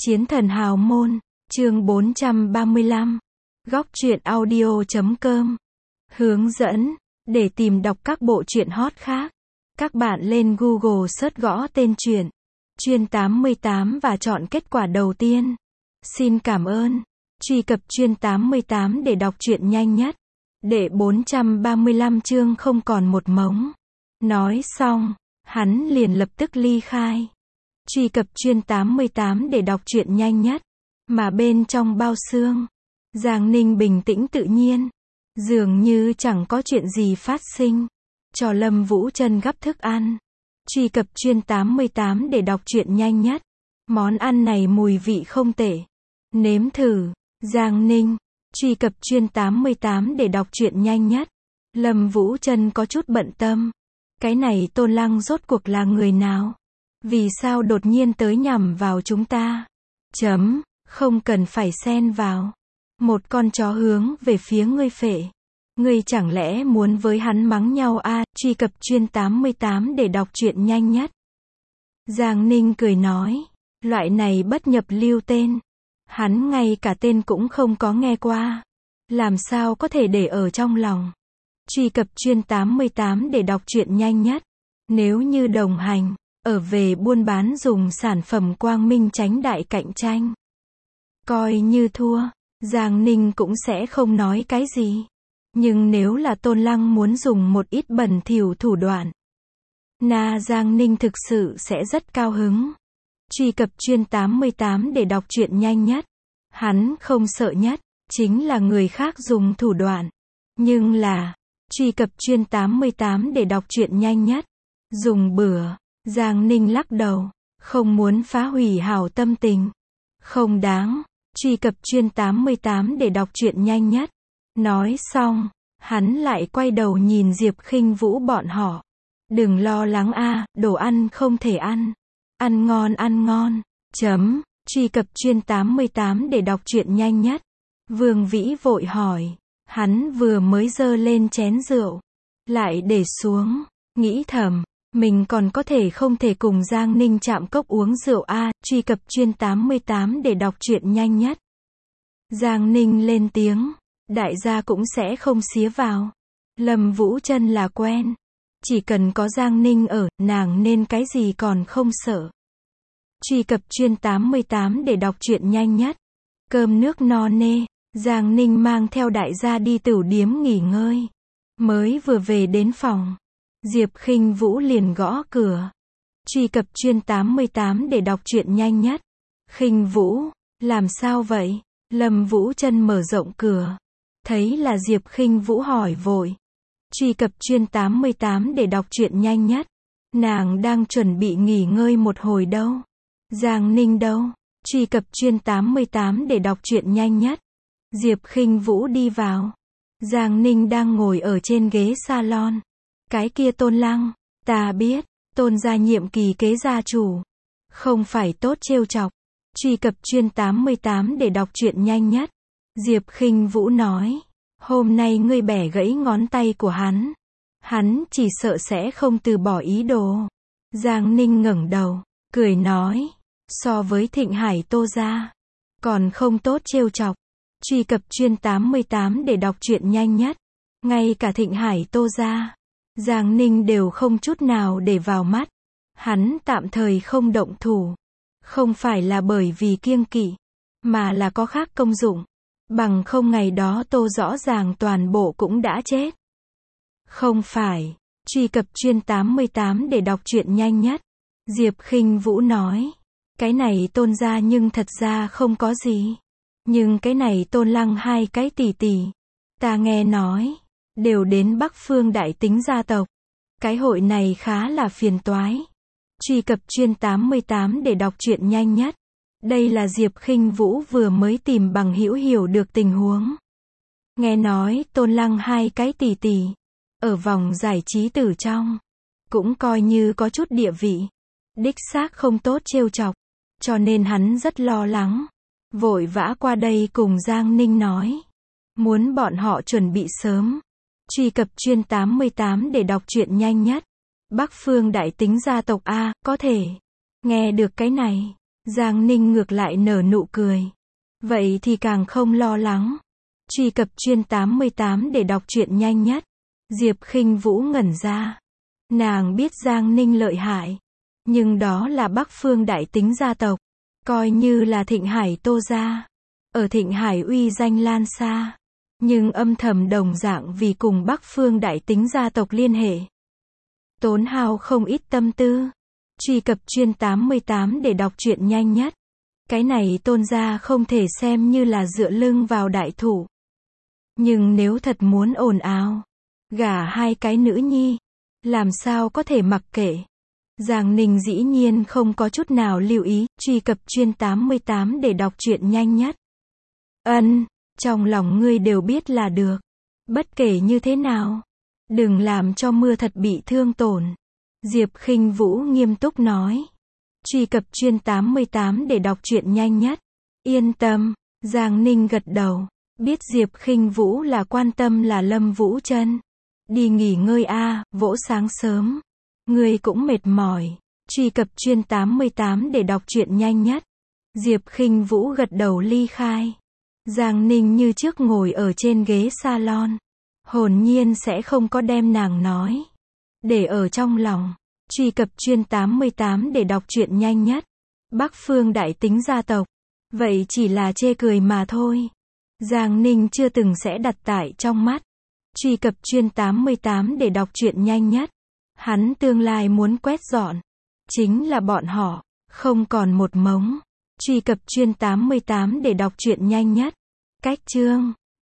Chiến thần hào môn, chương 435. Góc truyện audio.com. Hướng dẫn, để tìm đọc các bộ truyện hot khác. Các bạn lên Google search gõ tên truyện Chuyên 88 và chọn kết quả đầu tiên. Xin cảm ơn. Truy cập Chuyên 88 để đọc truyện nhanh nhất. Đệ 435 chương không còn một mống. Nói xong, hắn liền lập tức ly khai. Truy cập Chuyên 88 để đọc truyện nhanh nhất. Mà bên trong bao xương, Giang Ninh bình tĩnh tự nhiên, dường như chẳng có chuyện gì phát sinh. Cho Lâm Vũ Trân gắp thức ăn. Truy cập Chuyên 88 để đọc truyện nhanh nhất. Món ăn này mùi vị không tệ. Nếm thử. Giang Ninh. Truy cập Chuyên 88 để đọc truyện nhanh nhất. Lâm Vũ Trân có chút bận tâm. Cái này Tôn Lăng rốt cuộc là người nào? Vì sao đột nhiên tới nhằm vào chúng ta? Không cần phải xen vào. Một con chó hướng về phía ngươi phệ. Ngươi chẳng lẽ muốn với hắn mắng nhau à? Truy cập Chuyên 88 để đọc truyện nhanh nhất. Giang Ninh cười nói. Loại này bất nhập lưu tên. Hắn ngay cả tên cũng không có nghe qua. Làm sao có thể để ở trong lòng. Truy cập Chuyên 88 để đọc truyện nhanh nhất. Nếu như đồng hành, ở về buôn bán dùng sản phẩm quang minh tránh đại cạnh tranh. Coi như thua, Giang Ninh cũng sẽ không nói cái gì. Nhưng nếu là Tôn Lăng muốn dùng một ít bẩn thỉu thủ đoạn, Giang Ninh thực sự sẽ rất cao hứng. Truy cập Chuyên 88 để đọc truyện nhanh nhất. Hắn không sợ nhất, chính là người khác dùng thủ đoạn. Nhưng là, truy cập Chuyên 88 để đọc truyện nhanh nhất. Dùng bừa, Giang Ninh lắc đầu, không muốn phá hủy hảo tâm tình. Không đáng, truy cập Chuyên 88 để đọc truyện nhanh nhất. Nói xong, hắn lại quay đầu nhìn Diệp Khinh Vũ bọn họ. Đừng lo lắng a, đồ ăn không thể ăn. Ăn ngon ăn ngon. Truy cập Chuyên 88 để đọc truyện nhanh nhất. Vương Vĩ vội hỏi. Hắn vừa mới giơ lên chén rượu, lại để xuống, nghĩ thầm, mình còn có thể không thể cùng Giang Ninh chạm cốc uống rượu a. Truy cập Chuyên 88 để đọc truyện nhanh nhất. Giang Ninh lên tiếng, đại gia cũng sẽ không xía vào. Lâm Vũ Trân là quen, chỉ cần có Giang Ninh ở, nàng nên cái gì còn không sợ. Truy cập Chuyên 88 để đọc truyện nhanh nhất. Cơm nước no nê, Giang Ninh mang theo đại gia đi tửu điếm nghỉ ngơi. Mới vừa về đến phòng, Diệp Khinh Vũ liền gõ cửa. Truy cập Chuyên 88 để đọc truyện nhanh nhất. Khinh Vũ, làm sao vậy? Lâm Vũ Trân mở rộng cửa, thấy là Diệp Khinh Vũ hỏi vội. Truy cập Chuyên 88 để đọc truyện nhanh nhất. Nàng đang chuẩn bị nghỉ ngơi một hồi đâu. Giang Ninh đâu? Truy cập Chuyên 88 để đọc truyện nhanh nhất. Diệp Khinh Vũ đi vào. Giang Ninh đang ngồi ở trên ghế salon. Cái kia Tôn Lăng, ta biết, Tôn gia nhiệm kỳ kế gia chủ. Không phải tốt trêu chọc. Truy cập Chuyên 88 để đọc truyện nhanh nhất. Diệp Khinh Vũ nói. Hôm nay ngươi bẻ gãy ngón tay của hắn. Hắn chỉ sợ sẽ không từ bỏ ý đồ. Giang Ninh ngẩng đầu, cười nói. So với Thịnh Hải Tô gia, còn không tốt trêu chọc. Truy cập Chuyên 88 để đọc truyện nhanh nhất. Ngay cả Thịnh Hải Tô gia, Giang Ninh đều không chút nào để vào mắt. Hắn tạm thời không động thủ. Không phải là bởi vì kiêng kỵ, mà là có khác công dụng. Bằng không ngày đó Tô rõ ràng toàn bộ cũng đã chết. Không phải. Truy cập Chuyên 88 để đọc truyện nhanh nhất. Diệp Khinh Vũ nói. Cái này Tôn gia nhưng thật ra không có gì. Nhưng cái này Tôn Lăng hai cái tỷ tỷ, ta nghe nói, đều đến Bắc Phương Đại Tính gia tộc. Cái hội này khá là phiền toái. Truy cập Chuyên 88 để đọc truyện nhanh nhất. Đây là Diệp Khinh Vũ vừa mới tìm bằng hữu hiểu được tình huống. Nghe nói Tôn Lăng hai cái tỷ tỷ, ở vòng giải trí tử trong, cũng coi như có chút địa vị. Đích xác không tốt trêu chọc. Cho nên hắn rất lo lắng. Vội vã qua đây cùng Giang Ninh nói. Muốn bọn họ chuẩn bị sớm. Truy cập Chuyên 88 để đọc truyện nhanh nhất. Bắc Phương Đại Tính gia tộc a, có thể. Nghe được cái này, Giang Ninh ngược lại nở nụ cười. Vậy thì càng không lo lắng. Truy cập chuyên 88 để đọc truyện nhanh nhất. Diệp Khinh Vũ ngẩn ra. Nàng biết Giang Ninh lợi hại. Nhưng đó là Bắc Phương đại tính gia tộc. Coi như là Thịnh Hải Tô gia. Ở Thịnh Hải uy danh lan xa. Nhưng âm thầm đồng dạng vì cùng Bắc Phương đại tính gia tộc liên hệ. Tốn hao không ít tâm tư. Truy cập chuyên 88 để đọc truyện nhanh nhất. Cái này Tôn gia không thể xem như là dựa lưng vào đại thủ. Nhưng nếu thật muốn ồn ào, gả hai cái nữ nhi, làm sao có thể mặc kệ. Giang Ninh dĩ nhiên không có chút nào lưu ý. Truy cập chuyên 88 để đọc truyện nhanh nhất. Trong lòng ngươi đều biết là được. Bất kể như thế nào, đừng làm cho Mưa Thật bị thương tổn. Diệp Khinh Vũ nghiêm túc nói. Truy cập chuyên 88 để đọc truyện nhanh nhất. Yên tâm, Giang Ninh gật đầu. Biết Diệp Khinh Vũ là quan tâm là Lâm Vũ Trân. Đi nghỉ ngơi a, vỗ sáng sớm. Ngươi cũng mệt mỏi. Truy cập chuyên 88 để đọc truyện nhanh nhất. Diệp Khinh Vũ gật đầu ly khai. Giang Ninh như trước ngồi ở trên ghế salon. Hồn nhiên sẽ không có đem nàng nói để ở trong lòng. Truy cập chuyên 88 để đọc truyện nhanh nhất. Bắc Phương đại tính gia tộc. Vậy chỉ là chê cười mà thôi. Giang Ninh chưa từng sẽ đặt tại trong mắt. Truy cập chuyên 88 để đọc truyện nhanh nhất. Hắn tương lai muốn quét dọn. Chính là bọn họ. Không còn một mống. Truy cập chuyên 88 để đọc truyện nhanh nhất. Cách chương